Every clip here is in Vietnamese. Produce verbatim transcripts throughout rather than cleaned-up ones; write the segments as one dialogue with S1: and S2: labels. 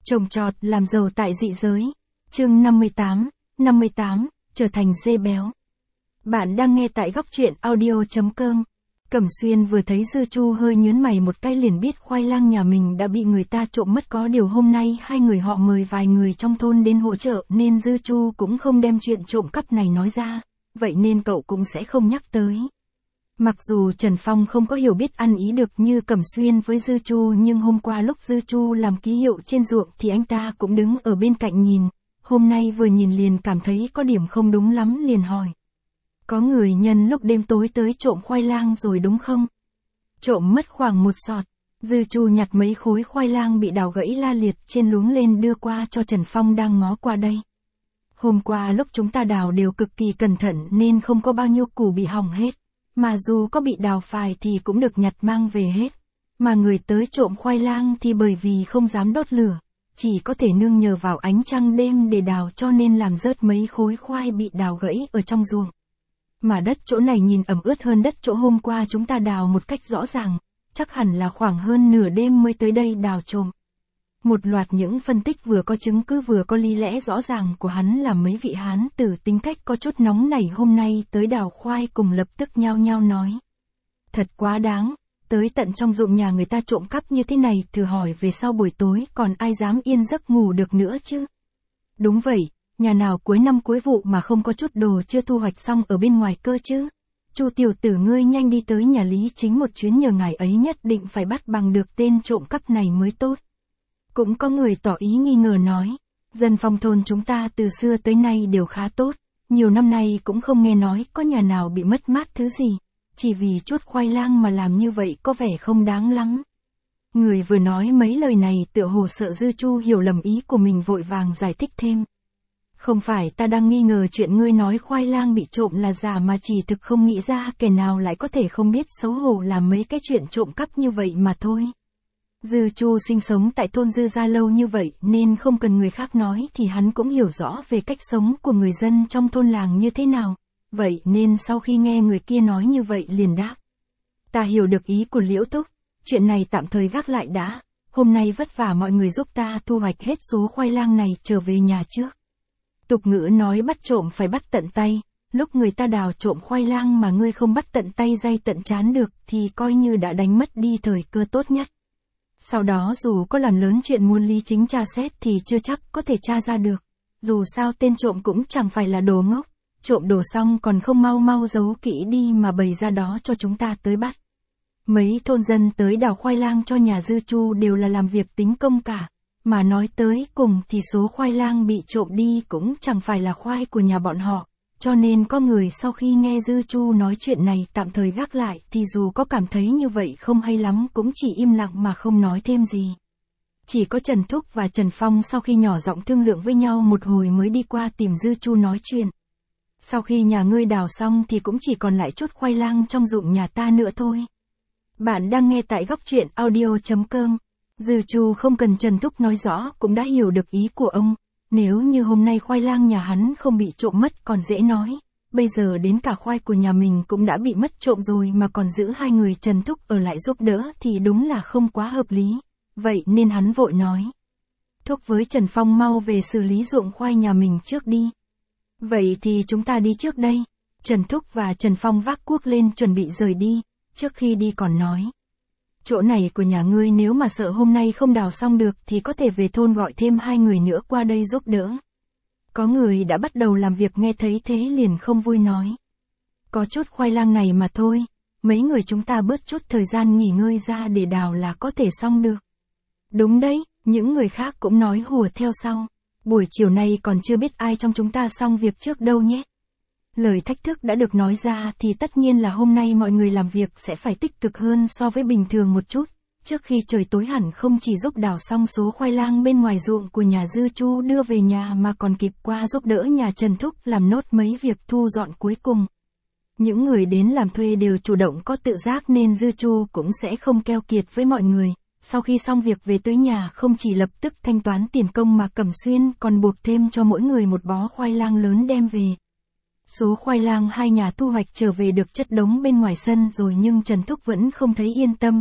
S1: Trồng trọt làm giàu tại dị giới. Chương năm mươi tám, năm mươi tám, trở thành dê béo. Bạn đang nghe tại góc truyện audio chấm com. Cẩm Xuyên vừa thấy Dư Chu hơi nhướng mày một cái liền biết khoai lang nhà mình đã bị người ta trộm mất, có điều hôm nay hai người họ mời vài người trong thôn đến hỗ trợ nên Dư Chu cũng không đem chuyện trộm cắp này nói ra, vậy nên cậu cũng sẽ không nhắc tới. Mặc dù Trần Phong không có hiểu biết ăn ý được như Cẩm Xuyên với Dư Chu, nhưng hôm qua lúc Dư Chu làm ký hiệu trên ruộng thì anh ta cũng đứng ở bên cạnh nhìn, hôm nay vừa nhìn liền cảm thấy có điểm không đúng lắm liền hỏi. Có người nhân lúc đêm tối tới trộm khoai lang rồi đúng không? Trộm mất khoảng một sọt. Dư Chu nhặt mấy khối khoai lang bị đào gãy la liệt trên luống lên đưa qua cho Trần Phong đang ngó qua đây. Hôm qua lúc chúng ta đào đều cực kỳ cẩn thận nên không có bao nhiêu củ bị hỏng hết. Mà dù có bị đào phài thì cũng được nhặt mang về hết. Mà người tới trộm khoai lang thì bởi vì không dám đốt lửa, chỉ có thể nương nhờ vào ánh trăng đêm để đào cho nên làm rớt mấy khối khoai bị đào gãy ở trong ruộng. Mà đất chỗ này nhìn ẩm ướt hơn đất chỗ hôm qua chúng ta đào một cách rõ ràng, chắc hẳn là khoảng hơn nửa đêm mới tới đây đào trộm. Một loạt những phân tích vừa có chứng cứ vừa có lý lẽ rõ ràng của hắn làm mấy vị hán tử tính cách có chút nóng nảy hôm nay tới đào khoai cùng lập tức nhao nhao nói. Thật quá đáng, tới tận trong ruộng nhà người ta trộm cắp như thế này, thử hỏi về sau buổi tối còn ai dám yên giấc ngủ được nữa chứ? Đúng vậy, nhà nào cuối năm cuối vụ mà không có chút đồ chưa thu hoạch xong ở bên ngoài cơ chứ? Chu tiểu tử ngươi nhanh đi tới nhà Lý Chính một chuyến, nhờ ngài ấy nhất định phải bắt bằng được tên trộm cắp này mới tốt. Cũng có người tỏ ý nghi ngờ nói, dân phong thôn chúng ta từ xưa tới nay đều khá tốt, nhiều năm nay cũng không nghe nói có nhà nào bị mất mát thứ gì, chỉ vì chút khoai lang mà làm như vậy có vẻ không đáng lắm. Người vừa nói mấy lời này tựa hồ sợ Dư Chu hiểu lầm ý của mình, vội vàng giải thích thêm. Không phải ta đang nghi ngờ chuyện ngươi nói khoai lang bị trộm là giả, mà chỉ thực không nghĩ ra kẻ nào lại có thể không biết xấu hổ làm mấy cái chuyện trộm cắp như vậy mà thôi. Dư Chu sinh sống tại thôn Dư gia lâu như vậy nên không cần người khác nói thì hắn cũng hiểu rõ về cách sống của người dân trong thôn làng như thế nào, vậy nên sau khi nghe người kia nói như vậy liền đáp. Ta hiểu được ý của Liễu Thúc, chuyện này tạm thời gác lại đã, hôm nay vất vả mọi người giúp ta thu hoạch hết số khoai lang này trở về nhà trước. Tục ngữ nói bắt trộm phải bắt tận tay, lúc người ta đào trộm khoai lang mà ngươi không bắt tận tay day tận chán được thì coi như đã đánh mất đi thời cơ tốt nhất. Sau đó dù có làm lớn chuyện muốn Lý Chính tra xét thì chưa chắc có thể tra ra được. Dù sao tên trộm cũng chẳng phải là đồ ngốc, trộm đồ xong còn không mau mau giấu kỹ đi mà bày ra đó cho chúng ta tới bắt. Mấy thôn dân tới đào khoai lang cho nhà Dư Chu đều là làm việc tính công cả, mà nói tới cùng thì số khoai lang bị trộm đi cũng chẳng phải là khoai của nhà bọn họ. Cho nên có người sau khi nghe Dư Chu nói chuyện này tạm thời gác lại thì dù có cảm thấy như vậy không hay lắm cũng chỉ im lặng mà không nói thêm gì. Chỉ có Trần Thúc và Trần Phong sau khi nhỏ giọng thương lượng với nhau một hồi mới đi qua tìm Dư Chu nói chuyện. Sau khi nhà ngươi đào xong thì cũng chỉ còn lại chút khoai lang trong ruộng nhà ta nữa thôi. Bạn đang nghe tại góc truyện audio chấm com. Dư Chu không cần Trần Thúc nói rõ cũng đã hiểu được ý của ông. Nếu như hôm nay khoai lang nhà hắn không bị trộm mất còn dễ nói, bây giờ đến cả khoai của nhà mình cũng đã bị mất trộm rồi mà còn giữ hai người Trần Thúc ở lại giúp đỡ thì đúng là không quá hợp lý, vậy nên hắn vội nói. Thúc với Trần Phong mau về xử lý ruộng khoai nhà mình trước đi. Vậy thì chúng ta đi trước đây. Trần Thúc và Trần Phong vác cuốc lên chuẩn bị rời đi, trước khi đi còn nói. Chỗ này của nhà ngươi nếu mà sợ hôm nay không đào xong được thì có thể về thôn gọi thêm hai người nữa qua đây giúp đỡ. Có người đã bắt đầu làm việc nghe thấy thế liền không vui nói. Có chút khoai lang này mà thôi, mấy người chúng ta bớt chút thời gian nghỉ ngơi ra để đào là có thể xong được. Đúng đấy, những người khác cũng nói hùa theo sau. Buổi chiều nay còn chưa biết ai trong chúng ta xong việc trước đâu nhé. Lời thách thức đã được nói ra thì tất nhiên là hôm nay mọi người làm việc sẽ phải tích cực hơn so với bình thường một chút. Trước khi trời tối hẳn không chỉ giúp đào xong số khoai lang bên ngoài ruộng của nhà Dư Chu đưa về nhà mà còn kịp qua giúp đỡ nhà Trần Thúc làm nốt mấy việc thu dọn cuối cùng. Những người đến làm thuê đều chủ động có tự giác nên Dư Chu cũng sẽ không keo kiệt với mọi người. Sau khi xong việc về tới nhà không chỉ lập tức thanh toán tiền công mà Cẩm Xuyên còn buộc thêm cho mỗi người một bó khoai lang lớn đem về. Số khoai lang hai nhà thu hoạch trở về được chất đống bên ngoài sân rồi nhưng Trần Thúc vẫn không thấy yên tâm.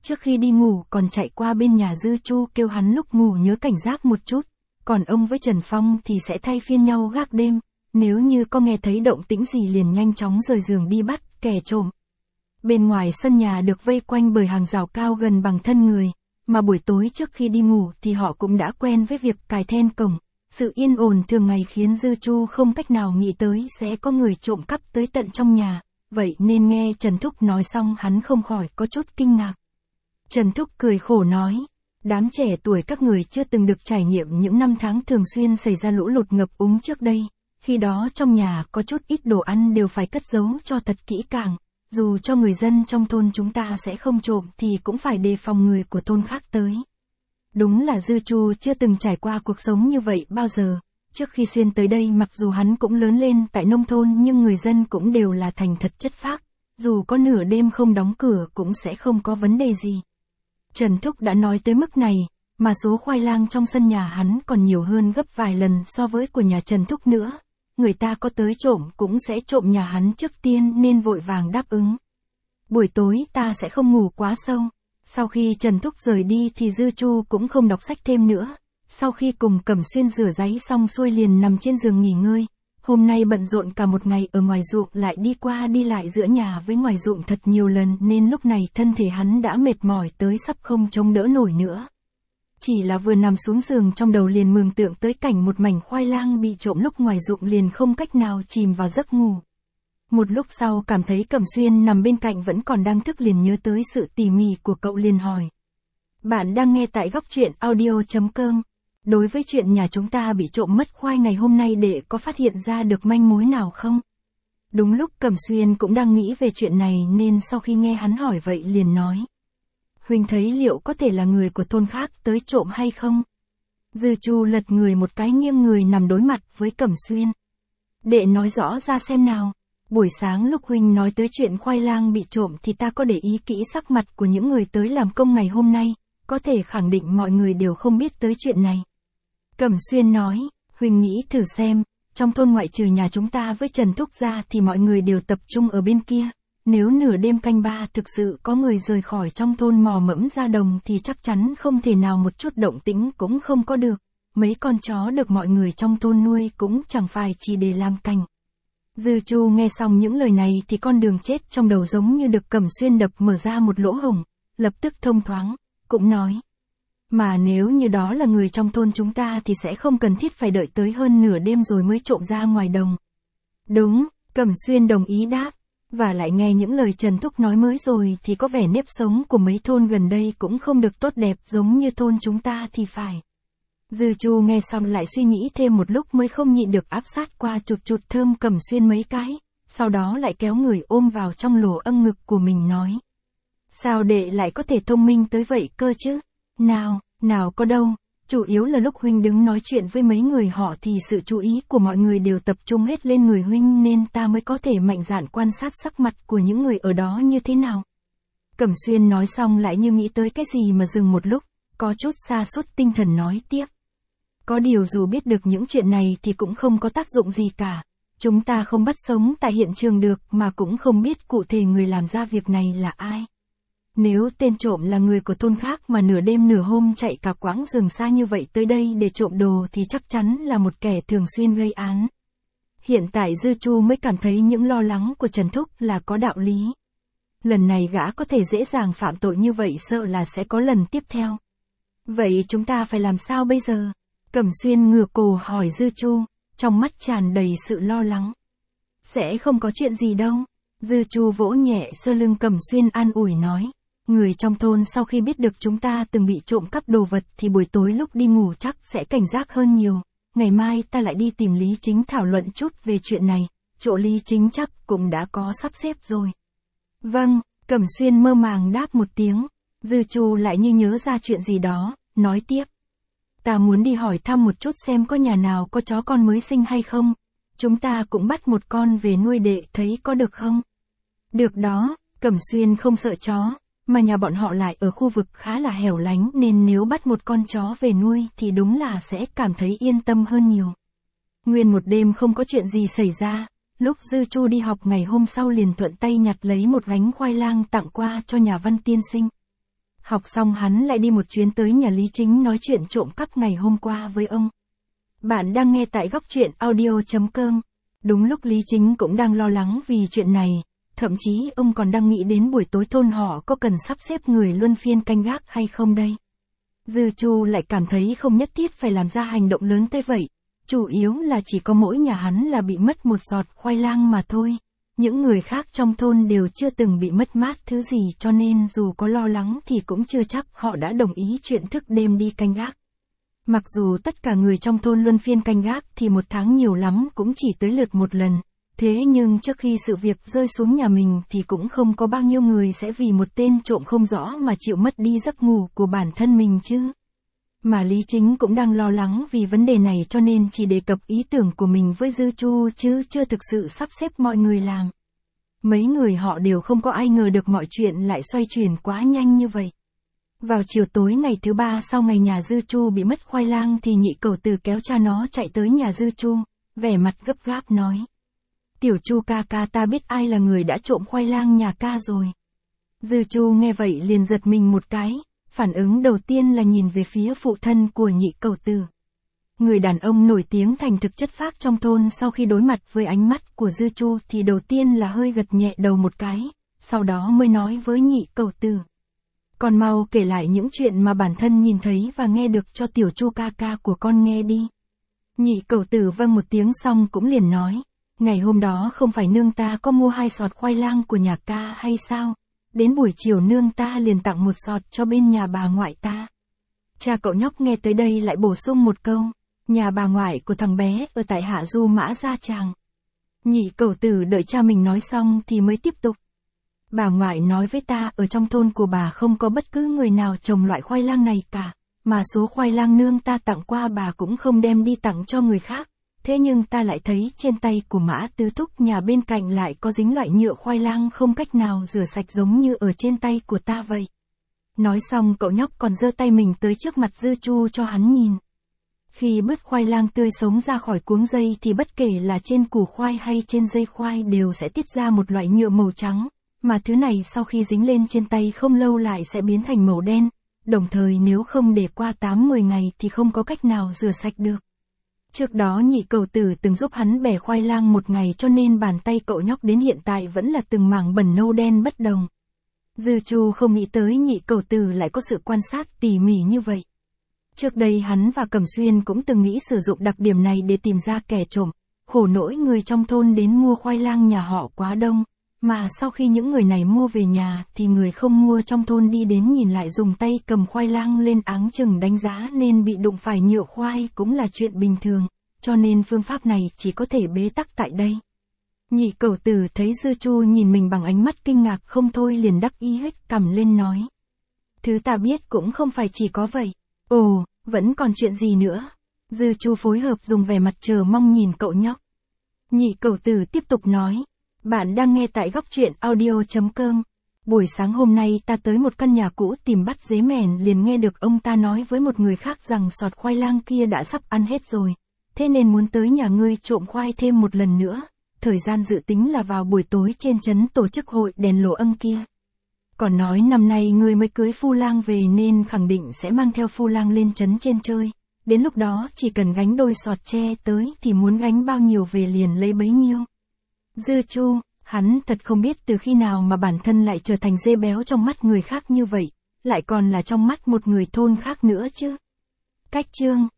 S1: Trước khi đi ngủ còn chạy qua bên nhà Dư Chu kêu hắn lúc ngủ nhớ cảnh giác một chút, còn ông với Trần Phong thì sẽ thay phiên nhau gác đêm, nếu như có nghe thấy động tĩnh gì liền nhanh chóng rời giường đi bắt kẻ trộm. Bên ngoài sân nhà được vây quanh bởi hàng rào cao gần bằng thân người, mà buổi tối trước khi đi ngủ thì họ cũng đã quen với việc cài then cổng. Sự yên ổn thường ngày khiến Dư Chu không cách nào nghĩ tới sẽ có người trộm cắp tới tận trong nhà, vậy nên nghe Trần Thúc nói xong hắn không khỏi có chút kinh ngạc. Trần Thúc cười khổ nói, đám trẻ tuổi các người chưa từng được trải nghiệm những năm tháng thường xuyên xảy ra lũ lụt ngập úng trước đây, khi đó trong nhà có chút ít đồ ăn đều phải cất giấu cho thật kỹ càng, dù cho người dân trong thôn chúng ta sẽ không trộm thì cũng phải đề phòng người của thôn khác tới. Đúng là Dư Chu chưa từng trải qua cuộc sống như vậy bao giờ, trước khi xuyên tới đây mặc dù hắn cũng lớn lên tại nông thôn nhưng người dân cũng đều là thành thật chất phác, dù có nửa đêm không đóng cửa cũng sẽ không có vấn đề gì. Trần Thúc đã nói tới mức này, mà số khoai lang trong sân nhà hắn còn nhiều hơn gấp vài lần so với của nhà Trần Thúc nữa. Người ta có tới trộm cũng sẽ trộm nhà hắn trước tiên nên vội vàng đáp ứng. Buổi tối ta sẽ không ngủ quá sâu. Sau khi Trần Thúc rời đi thì Dư Chu cũng không đọc sách thêm nữa. Sau khi cùng Cẩm Xuyên rửa ráy xong xuôi liền nằm trên giường nghỉ ngơi. Hôm nay bận rộn cả một ngày ở ngoài ruộng lại đi qua đi lại giữa nhà với ngoài ruộng thật nhiều lần nên lúc này thân thể hắn đã mệt mỏi tới sắp không chống đỡ nổi nữa. Chỉ là vừa nằm xuống giường trong đầu liền mường tượng tới cảnh một mảnh khoai lang bị trộm lúc ngoài ruộng liền không cách nào chìm vào giấc ngủ. Một lúc sau cảm thấy Cẩm Xuyên nằm bên cạnh vẫn còn đang thức liền nhớ tới sự tỉ mỉ của cậu liền hỏi. Bạn đang nghe tại góc truyện audio chấm com. Đối với chuyện nhà chúng ta bị trộm mất khoai ngày hôm nay đệ có phát hiện ra được manh mối nào không? Đúng lúc Cẩm Xuyên cũng đang nghĩ về chuyện này nên sau khi nghe hắn hỏi vậy liền nói. Huynh thấy liệu có thể là người của thôn khác tới trộm hay không? Dư Chu lật người một cái nghiêng người nằm đối mặt với Cẩm Xuyên. Đệ nói rõ ra xem nào. Buổi sáng lúc huynh nói tới chuyện khoai lang bị trộm thì ta có để ý kỹ sắc mặt của những người tới làm công ngày hôm nay, có thể khẳng định mọi người đều không biết tới chuyện này. Cẩm Xuyên nói, huynh nghĩ thử xem, trong thôn ngoại trừ nhà chúng ta với Trần Thúc ra thì mọi người đều tập trung ở bên kia. Nếu nửa đêm canh ba thực sự có người rời khỏi trong thôn mò mẫm ra đồng thì chắc chắn không thể nào một chút động tĩnh cũng không có được. Mấy con chó được mọi người trong thôn nuôi cũng chẳng phải chỉ để làm canh. Dư Chu nghe xong những lời này thì con đường chết trong đầu giống như được Cẩm Xuyên đập mở ra một lỗ hổng, lập tức thông thoáng, cũng nói. Mà nếu như đó là người trong thôn chúng ta thì sẽ không cần thiết phải đợi tới hơn nửa đêm rồi mới trộm ra ngoài đồng. Đúng, Cẩm Xuyên đồng ý đáp. Và lại nghe những lời Trần Thúc nói mới rồi thì có vẻ nếp sống của mấy thôn gần đây cũng không được tốt đẹp giống như thôn chúng ta thì phải. Dư Chu nghe xong lại suy nghĩ thêm một lúc mới không nhịn được áp sát qua chụt chụt thơm Cẩm Xuyên mấy cái, sau đó lại kéo người ôm vào trong lỗ âng ngực của mình nói. Sao đệ lại có thể thông minh tới vậy cơ chứ? Nào, nào có đâu, chủ yếu là lúc huynh đứng nói chuyện với mấy người họ thì sự chú ý của mọi người đều tập trung hết lên người huynh nên ta mới có thể mạnh dạn quan sát sắc mặt của những người ở đó như thế nào. Cẩm Xuyên nói xong lại như nghĩ tới cái gì mà dừng một lúc, có chút sa sút tinh thần nói tiếp. Có điều dù biết được những chuyện này thì cũng không có tác dụng gì cả. Chúng ta không bắt sống tại hiện trường được mà cũng không biết cụ thể người làm ra việc này là ai. Nếu tên trộm là người của thôn khác mà nửa đêm nửa hôm chạy cả quãng rừng xa như vậy tới đây để trộm đồ thì chắc chắn là một kẻ thường xuyên gây án. Hiện tại Dư Chu mới cảm thấy những lo lắng của Trần Thúc là có đạo lý. Lần này gã có thể dễ dàng phạm tội như vậy sợ là sẽ có lần tiếp theo. Vậy chúng ta phải làm sao bây giờ? Cẩm Xuyên ngửa cổ hỏi Dư Chu, trong mắt tràn đầy sự lo lắng. Sẽ không có chuyện gì đâu. Dư Chu vỗ nhẹ sơ lưng Cẩm Xuyên an ủi nói. Người trong thôn sau khi biết được chúng ta từng bị trộm cắp đồ vật thì buổi tối lúc đi ngủ chắc sẽ cảnh giác hơn nhiều. Ngày mai ta lại đi tìm Lý Chính thảo luận chút về chuyện này, chỗ Lý Chính chắc cũng đã có sắp xếp rồi. Vâng, Cẩm Xuyên mơ màng đáp một tiếng. Dư Chu lại như nhớ ra chuyện gì đó, nói tiếp. Ta muốn đi hỏi thăm một chút xem có nhà nào có chó con mới sinh hay không. Chúng ta cũng bắt một con về nuôi đệ thấy có được không? Được đó, Cẩm Xuyên không sợ chó. Mà nhà bọn họ lại ở khu vực khá là hẻo lánh nên nếu bắt một con chó về nuôi thì đúng là sẽ cảm thấy yên tâm hơn nhiều. Nguyên một đêm không có chuyện gì xảy ra, lúc Dư Chu đi học ngày hôm sau liền thuận tay nhặt lấy một gánh khoai lang tặng qua cho nhà Văn tiên sinh. Học xong hắn lại đi một chuyến tới nhà Lý Chính nói chuyện trộm cắp ngày hôm qua với ông. Bạn đang nghe tại góc truyện audio chấm com. Đúng lúc Lý Chính cũng đang lo lắng vì chuyện này, thậm chí ông còn đang nghĩ đến buổi tối thôn họ có cần sắp xếp người luân phiên canh gác hay không đây. Dư Chu lại cảm thấy không nhất thiết phải làm ra hành động lớn tới vậy, chủ yếu là chỉ có mỗi nhà hắn là bị mất một giọt khoai lang mà thôi. Những người khác trong thôn đều chưa từng bị mất mát thứ gì cho nên dù có lo lắng thì cũng chưa chắc họ đã đồng ý chuyện thức đêm đi canh gác. Mặc dù tất cả người trong thôn luân phiên canh gác thì một tháng nhiều lắm cũng chỉ tới lượt một lần, thế nhưng trước khi sự việc rơi xuống nhà mình thì cũng không có bao nhiêu người sẽ vì một tên trộm không rõ mà chịu mất đi giấc ngủ của bản thân mình chứ. Mà Lý Chính cũng đang lo lắng vì vấn đề này cho nên chỉ đề cập ý tưởng của mình với Dư Chu chứ chưa thực sự sắp xếp mọi người làm. Mấy người họ đều không có ai ngờ được mọi chuyện lại xoay chuyển quá nhanh như vậy. Vào chiều tối ngày thứ ba sau ngày nhà Dư Chu bị mất khoai lang thì nhị cẩu Từ kéo cha nó chạy tới nhà Dư Chu, vẻ mặt gấp gáp nói. Tiểu Chu ca ca, ta biết ai là người đã trộm khoai lang nhà ca rồi. Dư Chu nghe vậy liền giật mình một cái, phản ứng đầu tiên là nhìn về phía phụ thân của nhị cẩu Từ. Người đàn ông nổi tiếng thành thực chất phác trong thôn sau khi đối mặt với ánh mắt của Dư Chu thì đầu tiên là hơi gật nhẹ đầu một cái, sau đó mới nói với nhị cẩu Từ. Con mau kể lại những chuyện mà bản thân nhìn thấy và nghe được cho tiểu Chu ca ca của con nghe đi. Nhị cẩu Từ vâng một tiếng xong cũng liền nói. Ngày hôm đó không phải nương ta có mua hai sọt khoai lang của nhà ca hay sao? Đến buổi chiều nương ta liền tặng một sọt cho bên nhà bà ngoại ta. Cha cậu nhóc nghe tới đây lại bổ sung một câu. Nhà bà ngoại của thằng bé ở tại Hạ Du Mã Gia Tràng. Nhị cẩu Từ đợi cha mình nói xong thì mới tiếp tục. Bà ngoại nói với ta ở trong thôn của bà không có bất cứ người nào trồng loại khoai lang này cả, mà số khoai lang nương ta tặng qua bà cũng không đem đi tặng cho người khác. Thế nhưng ta lại thấy trên tay của Mã Tứ Thúc nhà bên cạnh lại có dính loại nhựa khoai lang không cách nào rửa sạch giống như ở trên tay của ta vậy. Nói xong cậu nhóc còn giơ tay mình tới trước mặt Dư Chu cho hắn nhìn. Khi bứt khoai lang tươi sống ra khỏi cuống dây thì bất kể là trên củ khoai hay trên dây khoai đều sẽ tiết ra một loại nhựa màu trắng, mà thứ này sau khi dính lên trên tay không lâu lại sẽ biến thành màu đen, đồng thời nếu không để qua tám mười ngày thì không có cách nào rửa sạch được. Trước đó nhị cẩu Tử từng giúp hắn bẻ khoai lang một ngày cho nên bàn tay cậu nhóc đến hiện tại vẫn là từng mảng bẩn nâu đen bất đồng. Dư Chu không nghĩ tới nhị cẩu Tử lại có sự quan sát tỉ mỉ như vậy. Trước đây hắn và Cẩm Xuyên cũng từng nghĩ sử dụng đặc điểm này để tìm ra kẻ trộm, khổ nỗi người trong thôn đến mua khoai lang nhà họ quá đông, mà sau khi những người này mua về nhà thì người không mua trong thôn đi đến nhìn lại dùng tay cầm khoai lang lên áng chừng đánh giá nên bị đụng phải nhựa khoai cũng là chuyện bình thường, cho nên phương pháp này chỉ có thể bế tắc tại đây. Nhị cẩu Tử thấy Dư Chu nhìn mình bằng ánh mắt kinh ngạc không thôi liền đắc ý hết cằm lên nói. Thứ ta biết cũng không phải chỉ có vậy. Ồ, vẫn còn chuyện gì nữa? Dư Chu phối hợp dùng vẻ mặt chờ mong nhìn cậu nhóc. Nhị cẩu Tử tiếp tục nói. Bạn đang nghe tại góc truyện audio chấm com. Buổi sáng hôm nay ta tới một căn nhà cũ tìm bắt dế mèn liền nghe được ông ta nói với một người khác rằng sọt khoai lang kia đã sắp ăn hết rồi. Thế nên muốn tới nhà ngươi trộm khoai thêm một lần nữa. Thời gian dự tính là vào buổi tối trên trấn tổ chức hội đèn lỗ âm kia. Còn nói năm nay ngươi mới cưới phu lang về nên khẳng định sẽ mang theo phu lang lên trấn trên chơi. Đến lúc đó chỉ cần gánh đôi sọt tre tới thì muốn gánh bao nhiêu về liền lấy bấy nhiêu. Dư Chu, hắn thật không biết từ khi nào mà bản thân lại trở thành dê béo trong mắt người khác như vậy, lại còn là trong mắt một người thôn khác nữa chứ. Cách chương